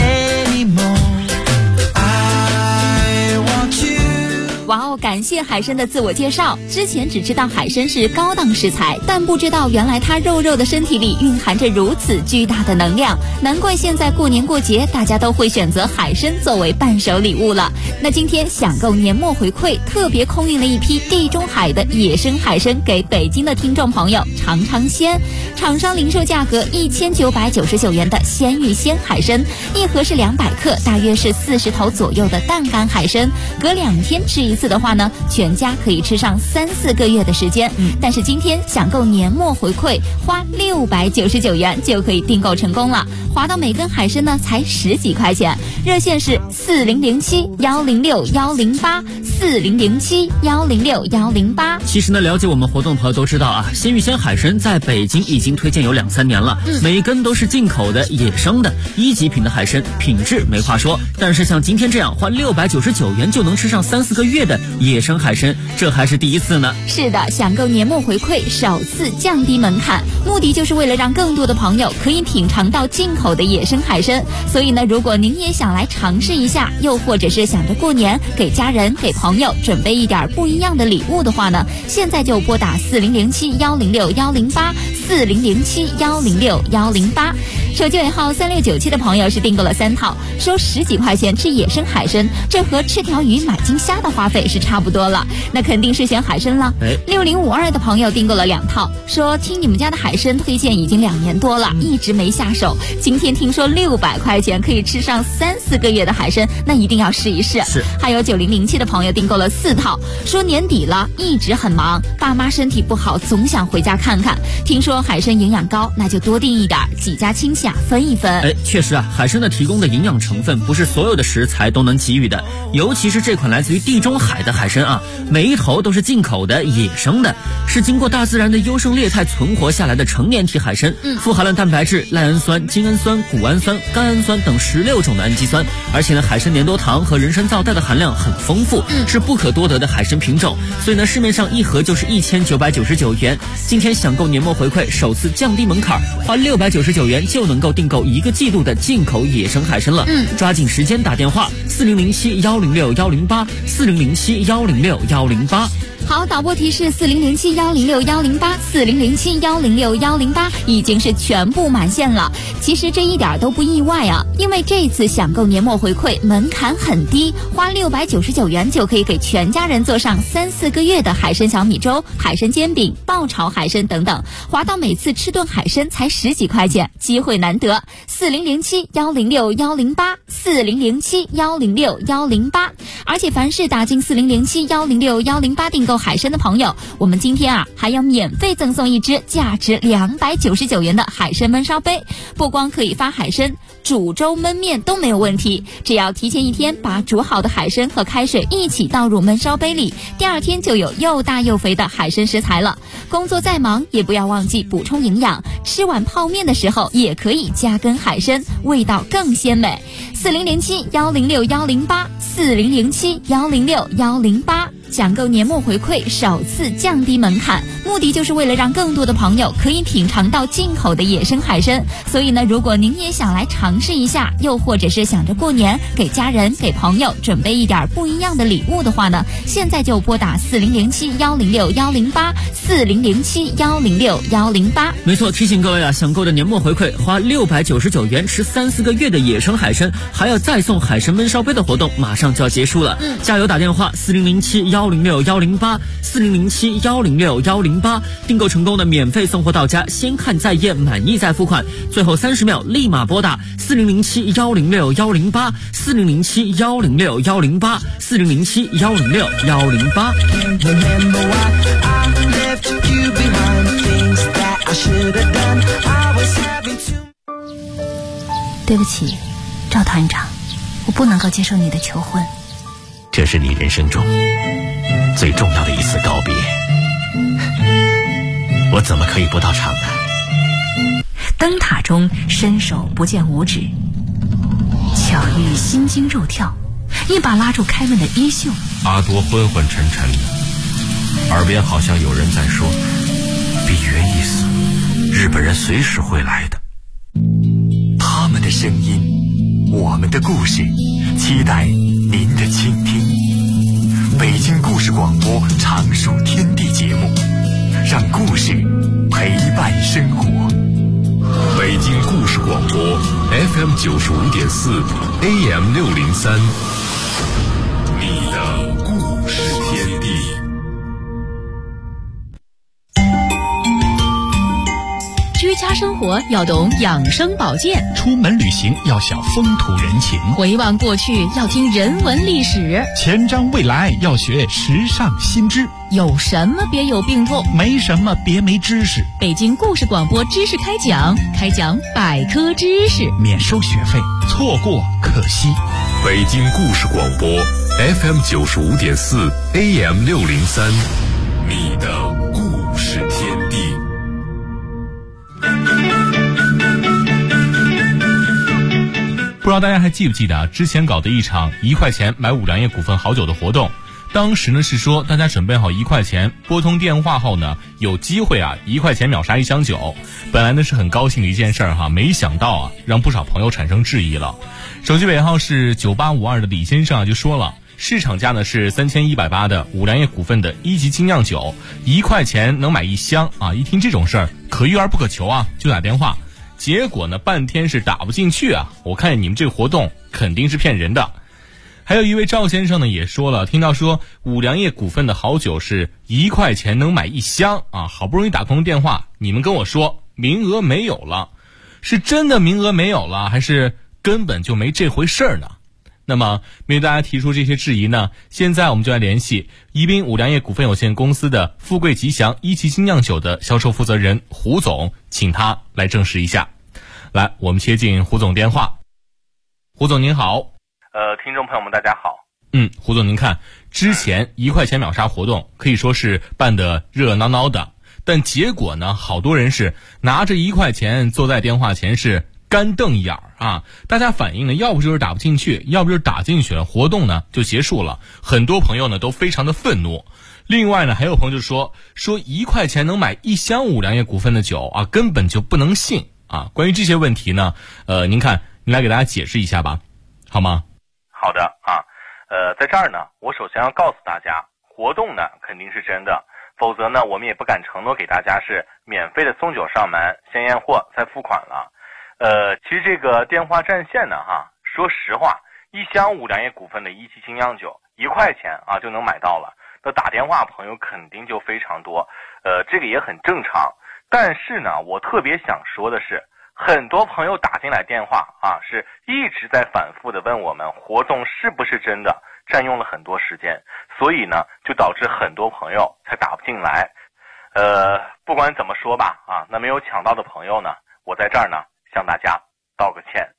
哇哦，感谢海参的自我介绍。之前只知道海参是高档食材，但不知道原来它肉肉的身体里蕴含着如此巨大的能量，难怪现在过年过节大家都会选择海参作为伴手礼物了。那今天享购年末回馈，特别空运了一批地中海的野生海参给北京的听众朋友尝尝鲜。厂商零售价格1999元的鲜芋仙海参，一盒是200克，大约是40头左右的淡干海参，隔2天吃一次的话呢，全家可以吃上3-4个月的时间。但是今天享购年末回馈，花699元就可以订购成功了，划到每根海参呢才10几块钱。热线是4007-106-108，4007-106-108。 其实呢，了解我们活动的朋友都知道啊，鲜芋仙海参在北京已经推荐有2-3年了，每一根都是进口的野生的1级品的海参，品质没话说。但是像今天这样花699元就能吃上3-4个月的野生海参，这还是第一次呢。 是的，享购年末回馈，首次降低门槛，目的就是为了让更多的朋友可以品尝到进口的野生海参。所以呢，如果您也想来尝试一下，又或者是想着过年给家人给朋友准备一点不一样的礼物的话呢，现在就拨打4007-106-108，4007-106-108。手机尾号3697的朋友是订购了3套，说10几块钱吃野生海参，这和吃条鱼买斤虾的花费是差不多了，那肯定是选海参了。6052的朋友订购了2套，说听你们家的海参推荐已经2年多了，一直没下手，今天听说600块钱可以吃上3-4个月的海参，那一定要试一试。 是。 还有9007的朋友订购了4套，说年底了一直很忙，爸妈身体不好，总想回家看看，听说海参营养高，那就多订一点，几家亲戚分一分。 确实啊，海参的提供的营养成分不是所有的食材都能给予的，尤其是这款来自于地中海的海参啊，每一头都是进口的野生的，是经过大自然的优胜劣汰存活下来的成年体海参，富含了蛋白质、赖氨酸、精氨酸、谷氨酸、甘氨酸等16种的氨基酸，而且呢，海参粘多糖和人参皂苷的含量很丰富，是不可多得的海参品种。所以呢，市面上一盒就是1999元。今天享购年末回馈，首次降低门槛，花699元就能够订购1个季度的进口野生海参了。抓紧时间打电话4007-106-108，4007-106-108。 好，导播提示4007-106-108，4007-106-108已经是全部满线了。其实这一点都不意外啊，因为这一次享购年末回馈门槛很低，花699元就可以给全家人做上3-4个月的海参小米粥、海参煎饼、爆炒海参等等，划到每次吃顿海参才10几块钱，机会难得。4007-106-108，4007-106-108。而且凡是打进4007-106-108订购海参的朋友，我们今天还要免费赠送一只价值299元的海参焖烧杯，不光可以发海参，煮粥焖面都没有问题，只要提前1天把煮好的海参和开水一起倒入焖烧杯里，第2天就有又大又肥的海参食材了。工作再忙也不要忘记补充营养，吃碗泡面的时候也可以加根海参，味道更鲜美。4007-106-108，4007-106-108。享购年末回馈，首次降低门槛，目的就是为了让更多的朋友可以品尝到进口的野生海参。所以呢，如果您也想来尝试一下，又或者是想着过年给家人给朋友准备一点不一样的礼物的话呢，现在就拨打4007-106-108， 4007-106-108。 没错，提醒各位啊，享购的年末回馈，花699元吃3-4个月的野生海参，还要再送海参焖烧杯的活动马上就要结束了。加油打电话4007-106-108， 4007-106-108，订购成功的免费送货到家，先看再验，满意再付款，最后30秒立马拨打4007-106-108， 4007-106-108， 4007-106-108。 对不起，赵团长， 我不能够接受你的求婚。 这是你人生中最重要的一次告别，我怎么可以不到场呢？ 灯塔中伸手不见五指，巧遇心惊肉跳，一把拉住开门的衣袖。 阿多昏昏沉沉的，耳边好像有人在说： 比约意思，日本人随时会来的。他们的声音，我们的故事，期待您的倾听。北京故事广播常数天地节目，让故事陪伴生活。 北京故事广播 FM 95.4 AM 603，你的故事天地。 居家生活要懂养生保健， 出门旅行要晓风土人情， 回望过去要听人文历史， 前瞻未来要学时尚新知。 有什么别有病痛， 没什么别没知识。 北京故事广播知识开讲百科知识， 免收学费，错过可惜。 北京故事广播 FM 95.4 AM 603，你的故事天地。 不知道大家还记不记得之前搞的一场1块钱买五粮液股份好酒的活动，当时呢是说大家准备好1块钱，拨通电话后呢有机会1块钱秒杀1箱酒。本来呢是很高兴的一件事儿没想到让不少朋友产生质疑了。手机尾号是9852的李先生就说了，市场价呢是3180的五粮液股份的1级精酿酒，1块钱能买1箱一听这种事儿可遇而不可求就打电话。结果呢半天是打不进去我看你们这个活动肯定是骗人的。还有一位赵先生呢也说了，听到说五粮液股份的好酒是1块钱能买1箱好不容易打通电话，你们跟我说名额没有了，是真的名额没有了，还是根本就没这回事儿呢？那么面对大家提出这些质疑呢，现在我们就来联系宜宾五粮液股份有限公司的富贵吉祥1级精酿酒的销售负责人胡总，请他来证实一下。来，我们接进胡总电话。胡总您好。 听众朋友们大家好。 胡总您看，之前1块钱秒杀活动可以说是办得热闹闹的，但结果呢，好多人是拿着1块钱坐在电话前是干瞪眼儿大家反映呢，要不就是打不进去，要不就是打进去了，活动呢就结束了。很多朋友呢都非常的愤怒。另外呢，还有朋友就说1块钱能买1箱五粮液股份的酒根本就不能信关于这些问题呢，您看，您来给大家解释一下吧，好吗？ 好的在这儿呢，我首先要告诉大家，活动呢肯定是真的，否则呢我们也不敢承诺给大家是免费的送酒上门，先验货再付款了。其实这个电话占线呢说实话，1箱五粮液股份的1级精酿酒1块钱就能买到了，那打电话朋友肯定就非常多，这个也很正常。但是呢，我特别想说的是，很多朋友打进来电话是一直在反复的问我们活动是不是真的，占用了很多时间，所以呢就导致很多朋友才打不进来。不管怎么说吧那没有抢到的朋友呢，我在这儿呢向大家道个歉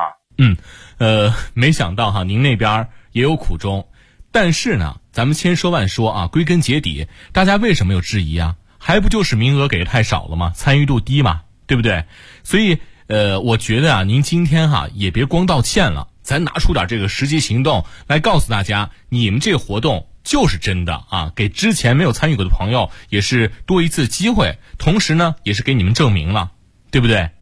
没想到您那边也有苦衷，但是呢咱们千说万说归根结底大家为什么有质疑还不就是名额给的太少了吗？参与度低嘛，对不对？所以我觉得您今天也别光道歉了，咱拿出点这个实际行动来告诉大家，你们这个活动就是真的给之前没有参与过的朋友也是多一次机会，同时呢也是给你们证明了，对不对？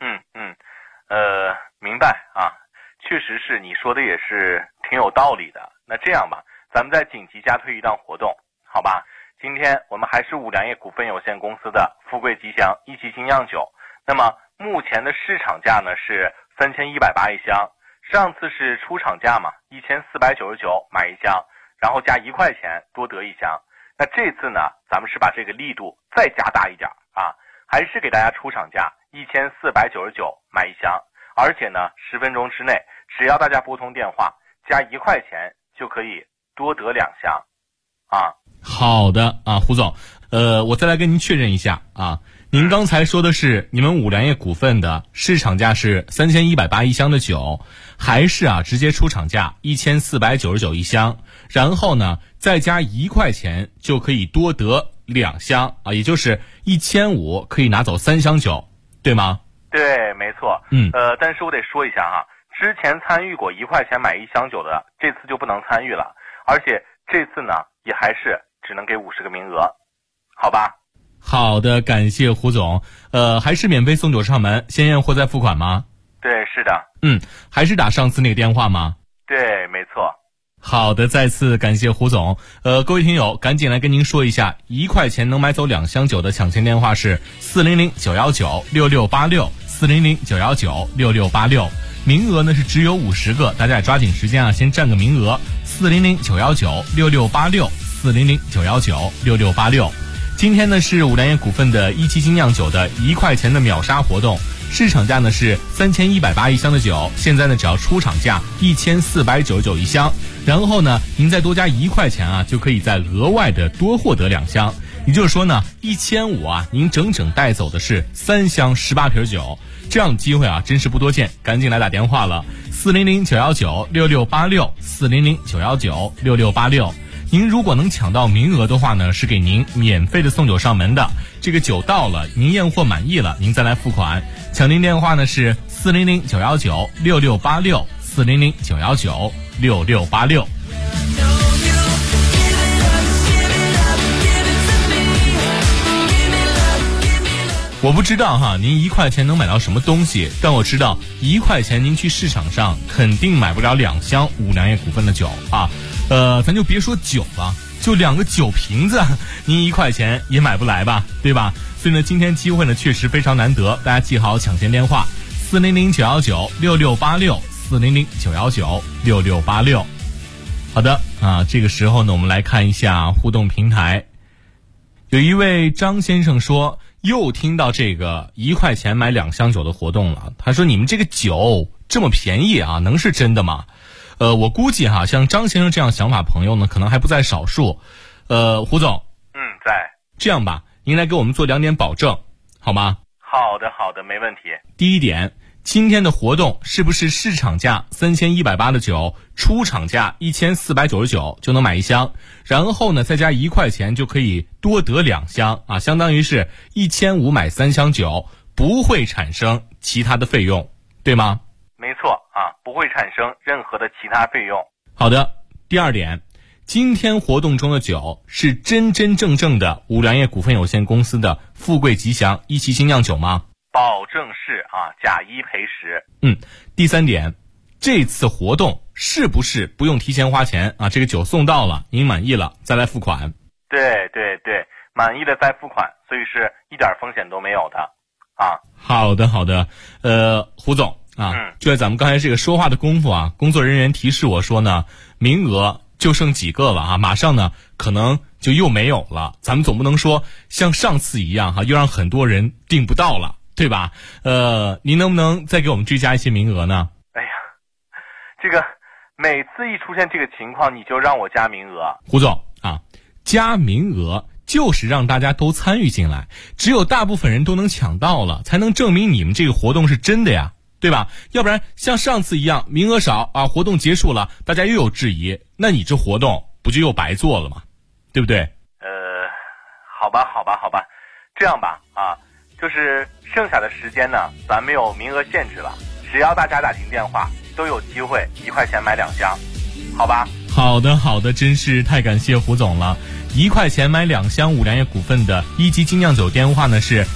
明白确实是你说的也是挺有道理的。那这样吧，咱们再紧急加推一档活动，好吧？今天我们还是五粮液股份有限公司的富贵吉祥1级精酿酒，那么目前的市场价呢是3180一箱，上次是出厂价嘛，1499买1箱，然后加1块钱多得1箱。那这次呢，咱们是把这个力度再加大一点还是给大家出厂价1499买1箱，而且呢10分钟之内，只要大家拨通电话加1块钱就可以多得2箱好的胡总，我再来跟您确认一下您刚才说的是你们五粮液股份的市场价是3180一箱的酒，还是直接出厂价1499一箱，然后呢再加1块钱就可以多得2箱啊，也就是1500可以拿走3箱酒，对吗？ 对，没错。但是我得说一下哈，之前参与过1块钱买1箱酒的，这次就不能参与了，而且这次呢也还是只能给50个名额，好吧？ 好的，感谢胡总。还是免费送酒上门，先验货再付款吗？ 对，是的。 还是打上次那个电话吗？ 对，没错。 好的，再次感谢胡总。各位听友，赶紧来跟您说一下，1块钱能买走2箱酒的抢钱电话是400-919-6686，400-919-6686。名额呢是只有50个，大家也抓紧时间先占个名额。400-919-6686，400-919-6686。今天呢是五粮液股份的一期精酿酒的1块钱的秒杀活动，市场价呢是3180一箱的酒，现在呢只要出厂价1499一箱，然后呢您再多加1块钱就可以再额外的多获得2箱，也就是说呢1500您整整带走的是3箱18瓶酒，这样的机会真是不多见，赶紧来打电话了，400-919-6686，400-919-6686。您如果能抢到名额的话呢，是给您免费的送酒上门的。这个酒到了，您验货满意了，您再来付款。抢您电话呢是400-919-6686，400-919-6686。我不知道您1块钱能买到什么东西，但我知道1块钱您去市场上肯定买不了2箱五粮液股份的酒咱就别说酒了，就2个酒瓶子，您1块钱也买不来吧，对吧？所以呢，今天机会呢确实非常难得，大家记好抢钱电话：400-919-6686，400-919-6686。好的这个时候呢，我们来看一下互动平台。有一位张先生说，又听到这个1块钱买2箱酒的活动了。他说：“你们这个酒这么便宜能是真的吗？”我估计像张先生这样想法朋友呢，可能还不在少数。胡总， 在。 这样吧，您来给我们做2点保证，好吗？ 好的，没问题。 第一点，今天的活动是不是市场价3180的酒，出厂价1499就能买1箱，然后呢再加1块钱就可以多得2箱相当于是1500买3箱酒，不会产生其他的费用，对吗？ 没错不会产生任何的其他费用。 好的，第二点，今天活动中的酒是真真正正的五粮液股份有限公司的富贵吉祥一期精酿酒吗？ 保证是假一赔10。 第三点，这次活动是不是不用提前花钱这个酒送到了，您满意了再来付款？ 对，满意了再付款，所以是一点风险都没有的好的，胡总就在咱们刚才这个说话的功夫工作人员提示我说呢，名额就剩几个了马上呢可能就又没有了，咱们总不能说像上次一样又让很多人订不到了，对吧？您能不能再给我们追加一些名额呢？ 哎呀，这个每次一出现这个情况你就让我加名额。 胡总加名额就是让大家都参与进来，只有大部分人都能抢到了，才能证明你们这个活动是真的呀，对吧？要不然像上次一样名额少活动结束了大家又有质疑，那你这活动不就又白做了吗？对不对？ 好吧，这样吧就是剩下的时间呢咱没有名额限制了，只要大家打进电话都有机会1块钱买2箱，好吧？ 好的，真是太感谢胡总了。1块钱买2箱五粮液股份的一级精酿酒电话呢是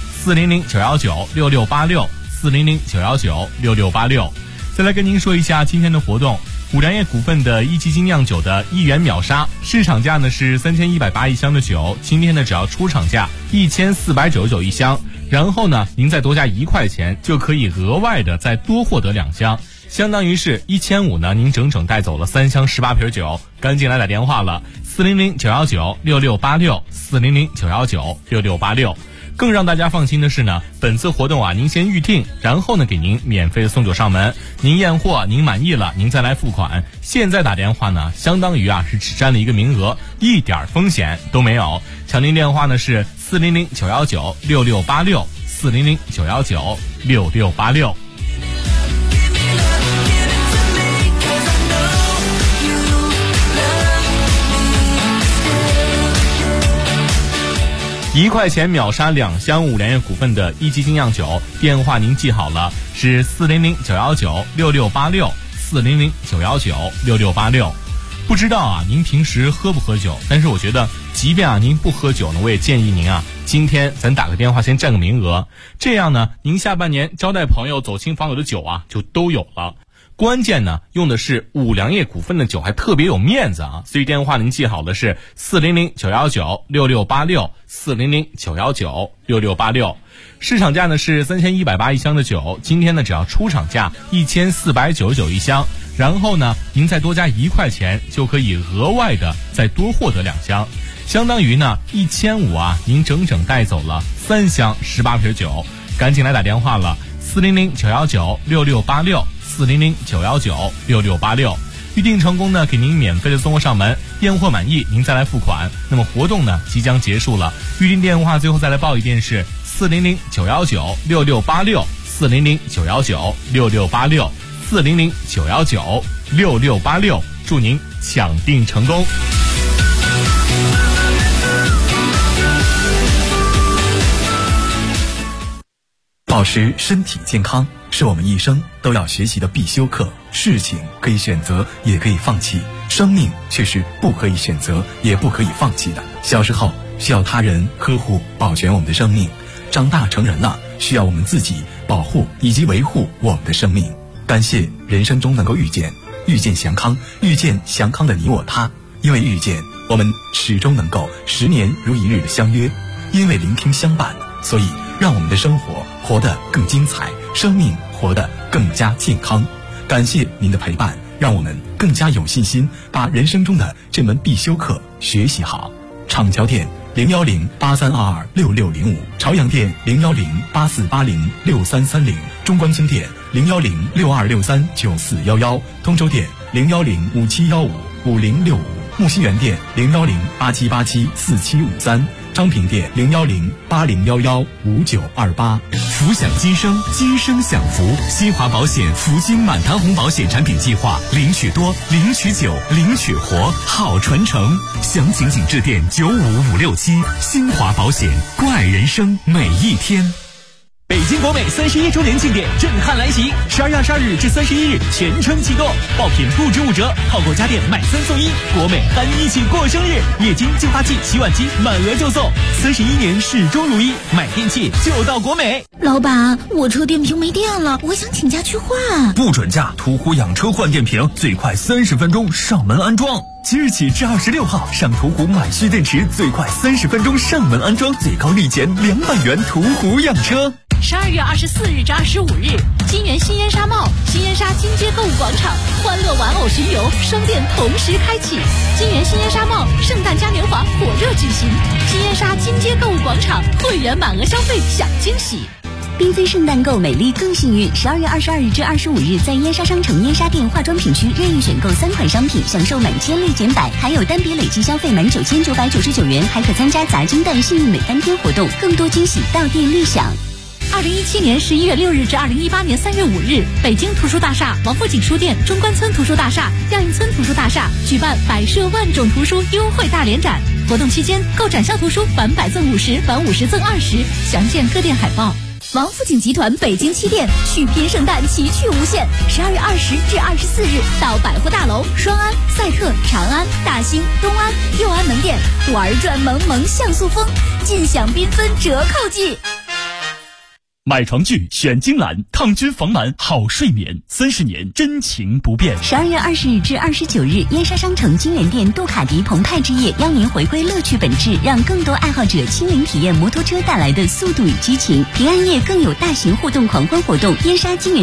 400-919-6686，400-919-6686。再来跟您说一下今天的活动，五粮液股份的一级精酿酒的1元秒杀，市场价呢是3180一箱的酒，今天呢只要出厂价1499一箱，然后呢您再多加1块钱就可以额外的再多获得2箱，相当于是1500呢您整整带走了3箱18瓶酒，赶紧来打电话了，400-919-6686，400-919-6686。 更让大家放心的是呢，本次活动啊，您先预定，然后呢给您免费的送酒上门。您验货，您满意了，您再来付款。现在打电话呢，相当于啊是只占了一个名额，一点风险都没有。抢订电话呢是400-919-6686，400-919-6686。1块钱秒杀2箱5粮液股份的一级精酿酒，电话您记好了，是400-919-6686，400-919-6686。不知道啊，您平时喝不喝酒？但是我觉得，即便啊您不喝酒呢，我也建议您啊，今天咱打个电话先占个名额，这样呢，您下半年招待朋友、走亲访友的酒啊，就都有了。关键呢，用的是5粮液股份的酒，还特别有面子啊！所以电话您记好的是400-919-6686，400-919-6686。市场价呢是3180一箱的酒，今天呢只要出厂价1499一箱，然后呢您再多加1块钱，就可以额外的再多获得2箱，相当于呢1500啊，您整整带走了3箱18瓶酒，赶紧来打电话了，400-919-6686，400-919-6686。预定成功呢，给您免费的送货上门，验货满意您再来付款。那么活动呢即将结束了，预定电话最后再来报一遍是400-919-6686，400-919-6686，400-919-6686，祝您抢订成功。 保持身体健康是我们一生都要学习的必修课。事情可以选择，也可以放弃，生命却是不可以选择，也不可以放弃的。小时候需要他人呵护保全我们的生命，长大成人了需要我们自己保护以及维护我们的生命。感谢人生中能够遇见祥康，遇见祥康的你我他。因为遇见，我们始终能够10年如一日的相约；因为聆听相伴，所以让我们的生活活得更精彩，生命活得更加健康。感谢您的陪伴，让我们更加有信心把人生中的这门必修课学习好。厂桥店010-8322-6605，朝阳店010-8480-6330，中关村店010-6263-9411，通州店010-5715-5065，木樨园店010-8787-4753，昌平店010-8011-5928。 福享今生，今生享福。新华保险福金满堂红保险产品计划，领取多，领取久，领取活，好传承。详情请致电95567。新华保险，关爱人生每一天。北京国美31周年庆典震撼来袭，12月22日至31日全程启动，爆品不止5折，套购家电买3送1，国美和你一起过生日，液晶净化器、洗碗机满额就送，31年始终如一，买电器就到国美。 老板，我车电瓶没电了，我想请假去换。 不准假，途虎养车换电瓶，最快30分钟上门安装。即日起至26号，上途虎买蓄电池，最快30分钟上门安装，最高立减200元。途虎养车。 12月24日至25日，金源新烟沙帽、新烟沙金街购物广场欢乐玩偶巡游双店同时开启，金源新烟沙帽圣诞嘉年华火热举行，新烟沙金街购物广场会员满额消费享惊喜。缤纷圣诞购，美丽更幸运。12月22日至25日，在燕莎商城燕莎店化妆品区任意选购3款商品，享受满千立减100，还有单笔累计消费满9999元，还可参加砸金蛋幸运每单天活动，更多惊喜到店立享。2017年11月6日至2018年3月5日，北京图书大厦、王府井书店、中关村图书大厦、亚运村图书大厦举办百设万种图书优惠大联展，活动期间购展销图书返100赠50，返50赠20，详见各店海报。王府井集团北京7店续拼圣诞奇趣无限，12月20至24日到百货大楼、双安、赛特、长安、大兴、东安、右安门店玩转萌萌像素风，尽享缤纷折扣季。 买床具选金兰，抗菌防螨好睡眠，30年真情不变。 12月20日至29日，燕莎商城金源店杜卡迪澎湃之夜邀您回归乐趣本质，让更多爱好者亲临体验摩托车带来的速度与激情。平安夜更有大型互动狂欢活动，燕莎金源